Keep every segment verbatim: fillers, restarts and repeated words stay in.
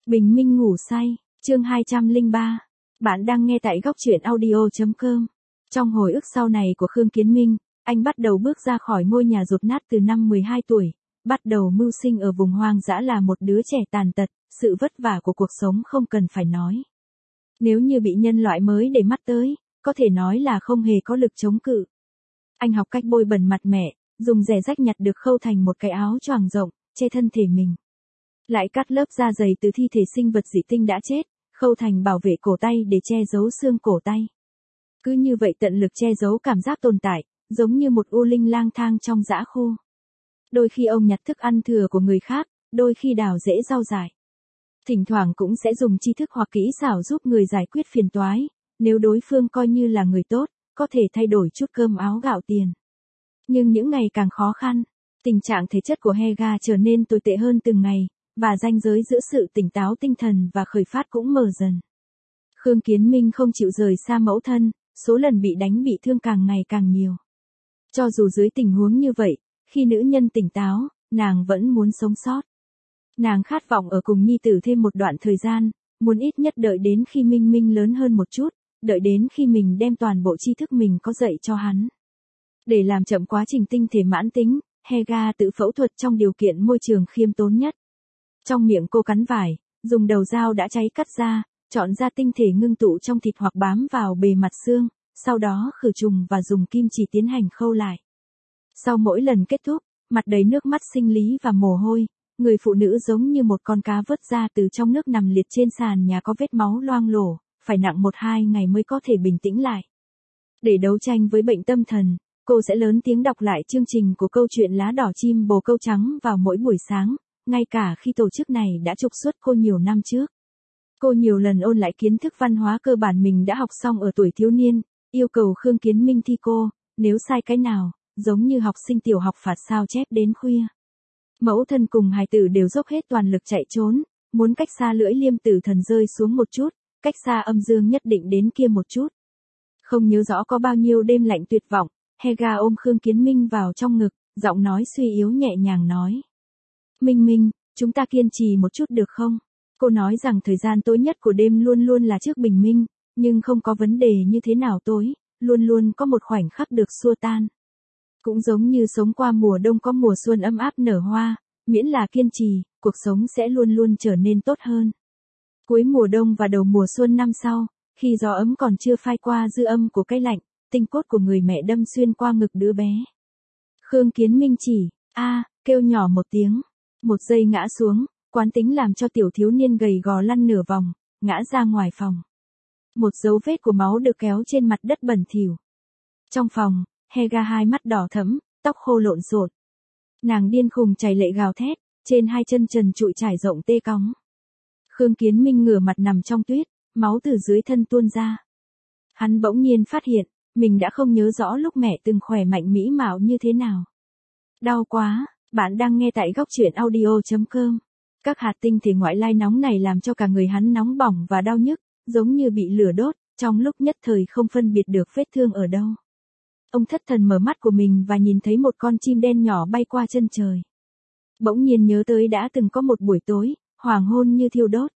Bình minh ngủ say, chương hai trăm lẻ ba. Bạn đang nghe tại góc truyện audio.com. Trong hồi ức sau này của Khương Kiến Minh, anh bắt đầu bước ra khỏi ngôi nhà dột nát từ năm mười hai tuổi, bắt đầu mưu sinh ở vùng hoang dã là một đứa trẻ tàn tật, sự vất vả của cuộc sống không cần phải nói. Nếu như bị nhân loại mới để mắt tới, có thể nói là không hề có lực chống cự. Anh học cách bôi bẩn mặt mẹ, dùng rẻ rách nhặt được khâu thành một cái áo choàng rộng, che thân thể mình. Lại cắt lớp da dày từ thi thể sinh vật dị tinh đã chết, khâu thành bảo vệ cổ tay để che giấu xương cổ tay. Cứ như vậy tận lực che giấu cảm giác tồn tại, giống như một u linh lang thang trong dã khu. Đôi khi ông nhặt thức ăn thừa của người khác, đôi khi đào rễ rau dại. Thỉnh thoảng cũng sẽ dùng tri thức hoặc kỹ xảo giúp người giải quyết phiền toái, nếu đối phương coi như là người tốt, có thể thay đổi chút cơm áo gạo tiền. Nhưng những ngày càng khó khăn, tình trạng thể chất của Hega trở nên tồi tệ hơn từng ngày, và ranh giới giữa sự tỉnh táo tinh thần và khởi phát cũng mờ dần. Khương Kiến Minh không chịu rời xa mẫu thân, số lần bị đánh bị thương càng ngày càng nhiều. Cho dù dưới tình huống như vậy, khi nữ nhân tỉnh táo, nàng vẫn muốn sống sót. Nàng khát vọng ở cùng nhi tử thêm một đoạn thời gian, muốn ít nhất đợi đến khi Minh Minh lớn hơn một chút, đợi đến khi mình đem toàn bộ tri thức mình có dạy cho hắn. Để làm chậm quá trình tinh thể mãn tính, Hega tự phẫu thuật trong điều kiện môi trường khiêm tốn nhất. Trong miệng cô cắn vải, dùng đầu dao đã cháy cắt ra, chọn ra tinh thể ngưng tụ trong thịt hoặc bám vào bề mặt xương, sau đó khử trùng và dùng kim chỉ tiến hành khâu lại. Sau mỗi lần kết thúc, mặt đầy nước mắt sinh lý và mồ hôi, người phụ nữ giống như một con cá vớt ra từ trong nước nằm liệt trên sàn nhà có vết máu loang lổ, phải nặng một hai ngày mới có thể bình tĩnh lại. Để đấu tranh với bệnh tâm thần, cô sẽ lớn tiếng đọc lại chương trình của câu chuyện Lá đỏ chim bồ câu trắng vào mỗi buổi sáng, ngay cả khi tổ chức này đã trục xuất cô nhiều năm trước. Cô nhiều lần ôn lại kiến thức văn hóa cơ bản mình đã học xong ở tuổi thiếu niên, yêu cầu Khương Kiến Minh thi cô, nếu sai cái nào, giống như học sinh tiểu học phạt sao chép đến khuya. Mẫu thân cùng hài tử đều dốc hết toàn lực chạy trốn, muốn cách xa lưỡi liêm tử thần rơi xuống một chút, cách xa âm dương nhất định đến kia một chút. Không nhớ rõ có bao nhiêu đêm lạnh tuyệt vọng, Hega ôm Khương Kiến Minh vào trong ngực, giọng nói suy yếu nhẹ nhàng nói. Minh Minh, chúng ta kiên trì một chút được không? Cô nói rằng thời gian tối nhất của đêm luôn luôn là trước bình minh, nhưng không có vấn đề như thế nào tối, luôn luôn có một khoảnh khắc được xua tan. Cũng giống như sống qua mùa đông có mùa xuân ấm áp nở hoa, miễn là kiên trì, cuộc sống sẽ luôn luôn trở nên tốt hơn. Cuối mùa đông và đầu mùa xuân năm sau, khi gió ấm còn chưa phai qua dư âm của cái lạnh, tinh cốt của người mẹ đâm xuyên qua ngực đứa bé. Khương Kiến Minh chỉ, a, kêu nhỏ một tiếng. Một giây ngã xuống, quán tính làm cho tiểu thiếu niên gầy gò lăn nửa vòng, ngã ra ngoài phòng. Một dấu vết của máu được kéo trên mặt đất bẩn thỉu. Trong phòng, Hega hai mắt đỏ thẫm, tóc khô lộn xộn. Nàng điên khùng chảy lệ gào thét, trên hai chân trần trụi trải rộng tê cóng. Khương Kiến Minh ngửa mặt nằm trong tuyết, máu từ dưới thân tuôn ra. Hắn bỗng nhiên phát hiện, mình đã không nhớ rõ lúc mẹ từng khỏe mạnh mỹ mạo như thế nào. Đau quá. Bạn đang nghe tại góc truyện audio.com. Các hạt tinh thể ngoại lai nóng này làm cho cả người hắn nóng bỏng và đau nhức, giống như bị lửa đốt, trong lúc nhất thời không phân biệt được vết thương ở đâu. Ông thất thần mở mắt của mình và nhìn thấy một con chim đen nhỏ bay qua chân trời. Bỗng nhiên nhớ tới đã từng có một buổi tối, hoàng hôn như thiêu đốt.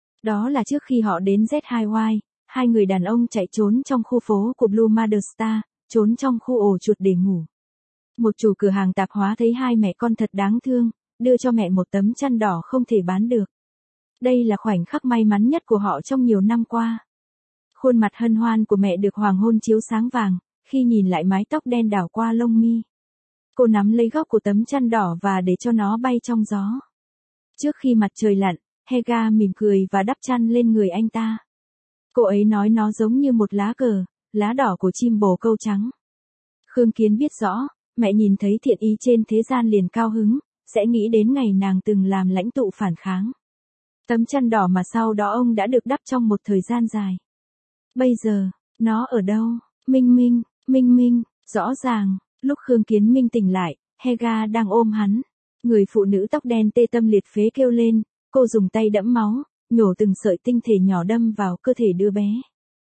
Đó là trước khi họ đến Z hai Y, hai người đàn ông chạy trốn trong khu phố của Blue Mother Star, trốn trong khu ổ chuột để ngủ. Một chủ cửa hàng tạp hóa thấy hai mẹ con thật đáng thương, đưa cho mẹ một tấm chăn đỏ không thể bán được. Đây là khoảnh khắc may mắn nhất của họ trong nhiều năm qua. Khuôn mặt hân hoan của mẹ được hoàng hôn chiếu sáng vàng, khi nhìn lại mái tóc đen đảo qua lông mi. Cô nắm lấy góc của tấm chăn đỏ và để cho nó bay trong gió. Trước khi mặt trời lặn, Hega mỉm cười và đắp chăn lên người anh ta. Cô ấy nói nó giống như một lá cờ, lá đỏ của chim bồ câu trắng. Khương Kiến biết rõ. Mẹ nhìn thấy thiện ý trên thế gian liền cao hứng, sẽ nghĩ đến ngày nàng từng làm lãnh tụ phản kháng. Tấm chăn đỏ mà sau đó ông đã được đắp trong một thời gian dài. Bây giờ, nó ở đâu? Minh Minh, Minh Minh, rõ ràng, lúc Khương Kiến Minh tỉnh lại, Hega đang ôm hắn. Người phụ nữ tóc đen tê tâm liệt phế kêu lên, cô dùng tay đẫm máu, nhổ từng sợi tinh thể nhỏ đâm vào cơ thể đứa bé.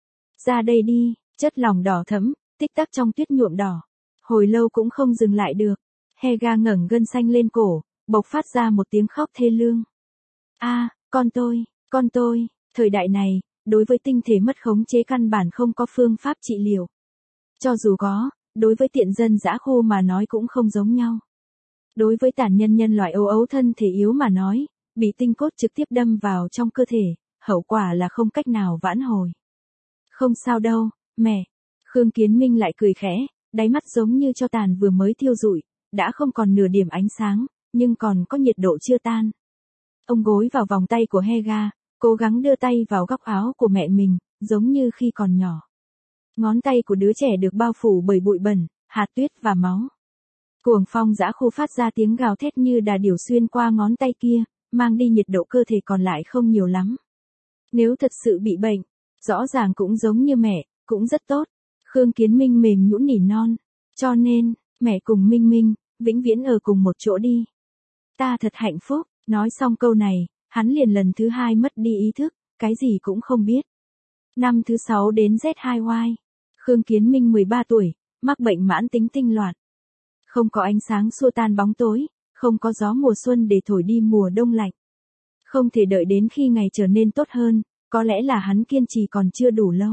Ra đây đi, chất lỏng đỏ thẫm, tích tắc trong tuyết nhuộm đỏ. Hồi lâu cũng không dừng lại được. Hega ngẩng gân xanh lên cổ, bộc phát ra một tiếng khóc thê lương. A, con tôi, Con tôi, thời đại này, đối với tinh thể mất khống chế căn bản không có phương pháp trị liệu. Cho dù có, đối với tiện dân dã khô mà nói cũng không giống nhau. Đối với tàn nhân nhân loại ấu ấu thân thể yếu mà nói, bị tinh cốt trực tiếp đâm vào trong cơ thể, hậu quả là không cách nào vãn hồi. Không sao đâu, mẹ. Khương Kiến Minh lại cười khẽ, đáy mắt giống như tro tàn vừa mới thiêu rụi, đã không còn nửa điểm ánh sáng, nhưng còn có nhiệt độ chưa tan. Ông gối vào vòng tay của Hega, cố gắng đưa tay vào góc áo của mẹ mình, giống như khi còn nhỏ. Ngón tay của đứa trẻ được bao phủ bởi bụi bẩn, hạt tuyết và máu. Cuồng phong dã khô phát ra tiếng gào thét như đà điểu xuyên qua ngón tay kia, mang đi nhiệt độ cơ thể còn lại không nhiều lắm. Nếu thật sự bị bệnh, rõ ràng cũng giống như mẹ, cũng rất tốt. Khương Kiến Minh mềm nhũn nỉ non. Cho nên, mẹ cùng Minh Minh, vĩnh viễn ở cùng một chỗ đi. Ta thật hạnh phúc. Nói xong câu này, hắn liền lần thứ hai mất đi ý thức, cái gì cũng không biết. Năm thứ sáu đến Z hai Y. Khương Kiến Minh mười ba tuổi, mắc bệnh mãn tính tinh loạn. Không có ánh sáng xua tan bóng tối, không có gió mùa xuân để thổi đi mùa đông lạnh. Không thể đợi đến khi ngày trở nên tốt hơn, có lẽ là hắn kiên trì còn chưa đủ lâu.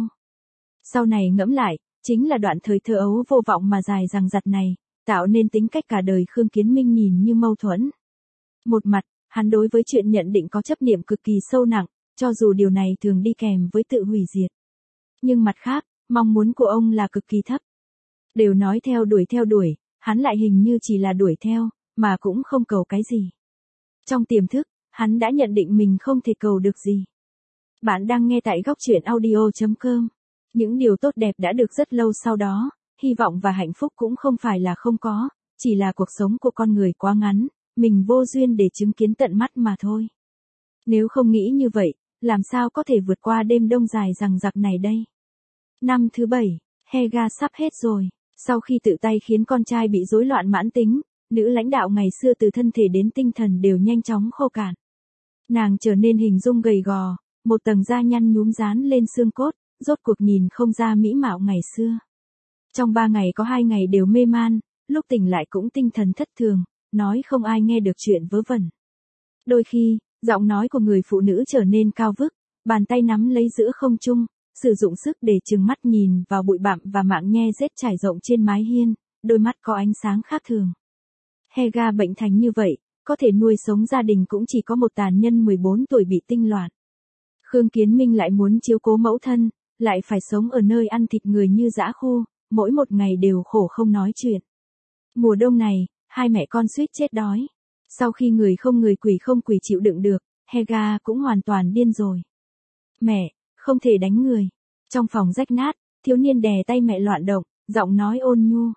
Sau này ngẫm lại, chính là đoạn thời thơ ấu vô vọng mà dài dằng dặc này, tạo nên tính cách cả đời Khương Kiến Minh nhìn như mâu thuẫn. Một mặt, hắn đối với chuyện nhận định có chấp niệm cực kỳ sâu nặng, cho dù điều này thường đi kèm với tự hủy diệt. Nhưng mặt khác, mong muốn của ông là cực kỳ thấp. Đều nói theo đuổi theo đuổi, hắn lại hình như chỉ là đuổi theo, mà cũng không cầu cái gì. Trong tiềm thức, hắn đã nhận định mình không thể cầu được gì. Bạn đang nghe tại góc truyện audio chấm com. Những điều tốt đẹp đã được rất lâu sau đó, hy vọng và hạnh phúc cũng không phải là không có, chỉ là cuộc sống của con người quá ngắn, mình vô duyên để chứng kiến tận mắt mà thôi. Nếu không nghĩ như vậy, làm sao có thể vượt qua đêm đông dài dằng dặc này đây? Năm thứ bảy, Hega sắp hết rồi. Sau khi tự tay khiến con trai bị rối loạn mãn tính, nữ lãnh đạo ngày xưa từ thân thể đến tinh thần đều nhanh chóng khô cạn. Nàng trở nên hình dung gầy gò, một tầng da nhăn nhúm dán lên xương cốt, rốt cuộc nhìn không ra mỹ mạo ngày xưa. Trong ba ngày có hai ngày đều mê man, lúc tỉnh lại cũng tinh thần thất thường, nói không ai nghe được chuyện vớ vẩn. Đôi khi, giọng nói của người phụ nữ trở nên cao vức, bàn tay nắm lấy giữa không trung, sử dụng sức để trừng mắt nhìn vào bụi bặm và mạng nhe rết trải rộng trên mái hiên, đôi mắt có ánh sáng khác thường. Hega bệnh thành như vậy, có thể nuôi sống gia đình cũng chỉ có một tàn nhân mười bốn tuổi bị tinh loạn. Khương Kiến Minh lại muốn chiếu cố mẫu thân, lại phải sống ở nơi ăn thịt người như dã khô, mỗi một ngày đều khổ không nói chuyện. Mùa đông này, hai mẹ con suýt chết đói. Sau khi người không người quỷ không quỷ chịu đựng được, Hega cũng hoàn toàn điên rồi. Mẹ, không thể đánh người. Trong phòng rách nát, thiếu niên đè tay mẹ loạn động, giọng nói ôn nhu.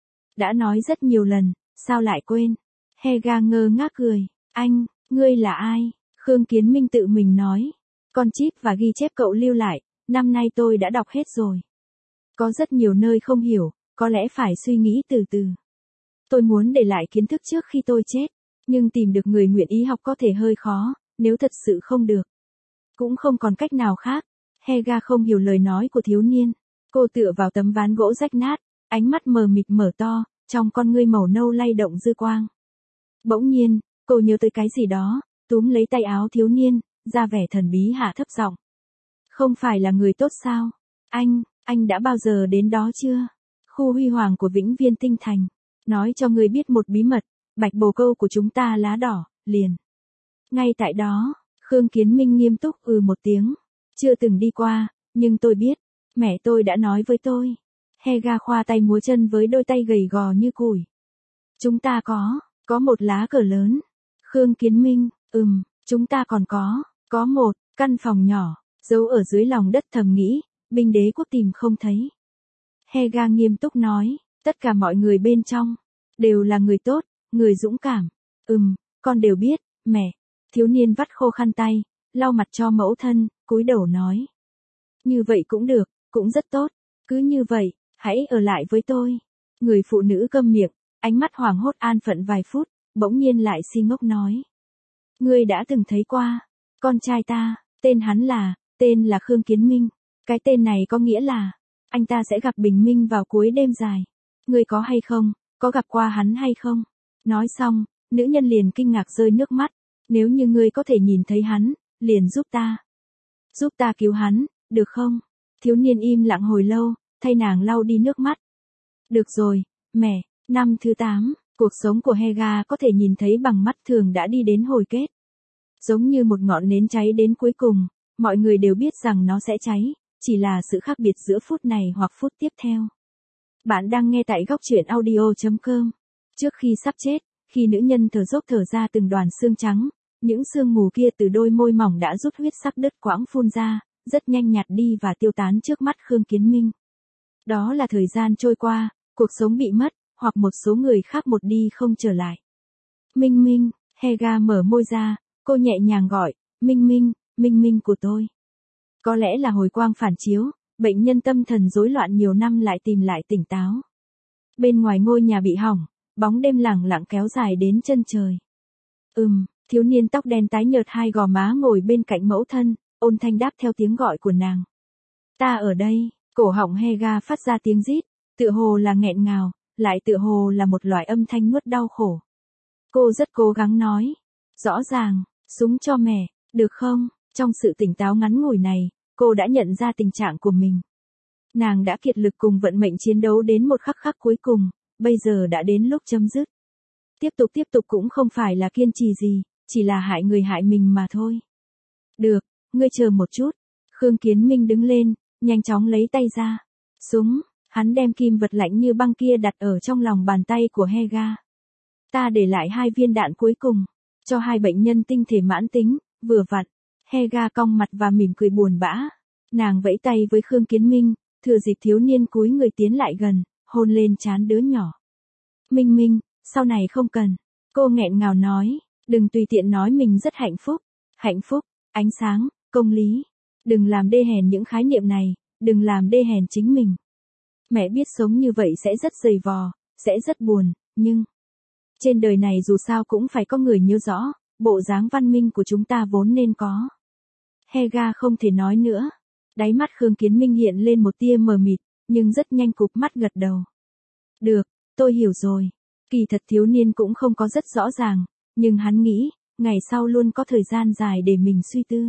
Đã nói rất nhiều lần, sao lại quên? Hega ngơ ngác cười. Anh, ngươi là ai? Khương Kiến Minh tự mình nói. Con chip và ghi chép cậu lưu lại, năm nay tôi đã đọc hết rồi. Có rất nhiều nơi không hiểu, có lẽ phải suy nghĩ từ từ. Tôi muốn để lại kiến thức trước khi tôi chết, nhưng tìm được người nguyện ý học có thể hơi khó, nếu thật sự không được. Cũng không còn cách nào khác. Hega không hiểu lời nói của thiếu niên. Cô tựa vào tấm ván gỗ rách nát, ánh mắt mờ mịt mở to, trong con ngươi màu nâu lay động dư quang. Bỗng nhiên, cô nhớ tới cái gì đó, túm lấy tay áo thiếu niên, ra vẻ thần bí hạ thấp giọng. Không phải là người tốt sao? Anh, anh đã bao giờ đến đó chưa? Khu huy hoàng của Vĩnh Viên Tinh Thành. Nói cho người biết một bí mật, bạch bồ câu của chúng ta lá đỏ, liền. Ngay tại đó, Khương Kiến Minh nghiêm túc ừ một tiếng. Chưa từng đi qua, nhưng tôi biết, mẹ tôi đã nói với tôi. Hega khoa tay múa chân với đôi tay gầy gò như củi. Chúng ta có, có một lá cờ lớn. Khương Kiến Minh, ừm, chúng ta còn có, có một, căn phòng nhỏ, giấu ở dưới lòng đất thầm nghĩ, binh đế quốc tìm không thấy. Hega nghiêm túc nói, tất cả mọi người bên trong, đều là người tốt, người dũng cảm. Ừm, con đều biết, mẹ. Thiếu niên vắt khô khăn tay, lau mặt cho mẫu thân, cúi đầu nói. Như vậy cũng được, cũng rất tốt, cứ như vậy, hãy ở lại với tôi. Người phụ nữ câm miệng, ánh mắt hoảng hốt an phận vài phút, bỗng nhiên lại si ngốc nói. Ngươi đã từng thấy qua, con trai ta, tên hắn là, tên là Khương Kiến Minh. Cái tên này có nghĩa là, anh ta sẽ gặp bình minh vào cuối đêm dài. Ngươi có hay không, có gặp qua hắn hay không? Nói xong, nữ nhân liền kinh ngạc rơi nước mắt. Nếu như ngươi có thể nhìn thấy hắn, liền giúp ta. Giúp ta cứu hắn, được không? Thiếu niên im lặng hồi lâu, thay nàng lau đi nước mắt. Được rồi, mẹ. Năm thứ tám, cuộc sống của Helga có thể nhìn thấy bằng mắt thường đã đi đến hồi kết. Giống như một ngọn nến cháy đến cuối cùng, mọi người đều biết rằng nó sẽ cháy, chỉ là sự khác biệt giữa phút này hoặc phút tiếp theo. Bạn đang nghe tại góc truyện audio chấm com. Trước khi sắp chết, khi nữ nhân thở dốc thở ra từng đoàn xương trắng, những sương mù kia từ đôi môi mỏng đã rút huyết sắc đứt quãng phun ra, rất nhanh nhạt đi và tiêu tán trước mắt Khương Kiến Minh. Đó là thời gian trôi qua, cuộc sống bị mất, hoặc một số người khác một đi không trở lại. Minh Minh, Helga mở môi ra, cô nhẹ nhàng gọi, Minh Minh, Minh Minh của tôi. Có lẽ là hồi quang phản chiếu, bệnh nhân tâm thần rối loạn nhiều năm lại tìm lại tỉnh táo. Bên ngoài ngôi nhà bị hỏng, bóng đêm lẳng lặng kéo dài đến chân trời. Ừm, thiếu niên tóc đen tái nhợt hai gò má ngồi bên cạnh mẫu thân, ôn thanh đáp theo tiếng gọi của nàng. Ta ở đây, cổ họng Helga phát ra tiếng rít, tựa hồ là nghẹn ngào, lại tựa hồ là một loại âm thanh nuốt đau khổ. Cô rất cố gắng nói, rõ ràng, súng cho mẹ, được không? Trong sự tỉnh táo ngắn ngủi này, cô đã nhận ra tình trạng của mình. Nàng đã kiệt lực cùng vận mệnh chiến đấu đến một khắc khắc cuối cùng, bây giờ đã đến lúc chấm dứt. Tiếp tục tiếp tục cũng không phải là kiên trì gì, chỉ là hại người hại mình mà thôi. Được, ngươi chờ một chút. Khương Kiến Minh đứng lên, nhanh chóng lấy tay ra. Súng, hắn đem kim vật lạnh như băng kia đặt ở trong lòng bàn tay của Helga. Ta để lại hai viên đạn cuối cùng, cho hai bệnh nhân tinh thể mãn tính, vừa vặn. Helga cong mặt và mỉm cười buồn bã. Nàng vẫy tay với Khương Kiến Minh, thừa dịp thiếu niên cúi người tiến lại gần, hôn lên trán đứa nhỏ. Minh Minh, sau này không cần. Cô nghẹn ngào nói, đừng tùy tiện nói mình rất hạnh phúc. Hạnh phúc, ánh sáng, công lý. Đừng làm đê hèn những khái niệm này, đừng làm đê hèn chính mình. Mẹ biết sống như vậy sẽ rất dày vò, sẽ rất buồn, nhưng... Trên đời này dù sao cũng phải có người nhớ rõ, bộ dáng văn minh của chúng ta vốn nên có. Helga không thể nói nữa. Đáy mắt Khương Kiến Minh hiện lên một tia mờ mịt, nhưng rất nhanh cụp mắt gật đầu. Được, tôi hiểu rồi. Kỳ thật thiếu niên cũng không có rất rõ ràng, nhưng hắn nghĩ, ngày sau luôn có thời gian dài để mình suy tư.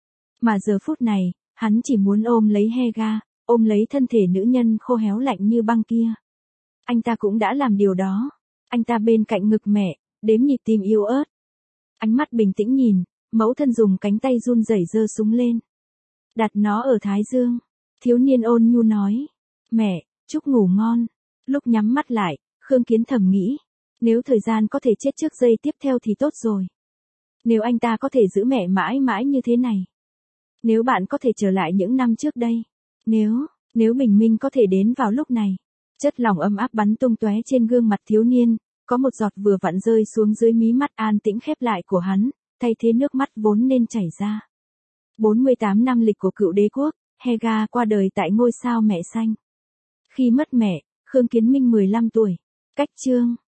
Mà giờ phút này, hắn chỉ muốn ôm lấy Helga, ôm lấy thân thể nữ nhân khô héo lạnh như băng kia. Anh ta cũng đã làm điều đó. Anh ta bên cạnh ngực mẹ, đếm nhịp tim yếu ớt. Ánh mắt bình tĩnh nhìn, mẫu thân dùng cánh tay run rẩy giơ súng lên. Đặt nó ở thái dương. Thiếu niên ôn nhu nói. Mẹ, chúc ngủ ngon. Lúc nhắm mắt lại, Khương Kiến thầm nghĩ. Nếu thời gian có thể chết trước giây tiếp theo thì tốt rồi. Nếu anh ta có thể giữ mẹ mãi mãi như thế này. Nếu bạn có thể trở lại những năm trước đây. Nếu, nếu bình minh có thể đến vào lúc này. Chất lỏng ấm áp bắn tung tóe trên gương mặt thiếu niên. Có một giọt vừa vặn rơi xuống dưới mí mắt an tĩnh khép lại của hắn, thay thế nước mắt vốn nên chảy ra. bốn mươi tám năm lịch của cựu đế quốc, Helga qua đời tại ngôi sao mẹ xanh. Khi mất mẹ, Khương Kiến Minh mười lăm tuổi. Cách chương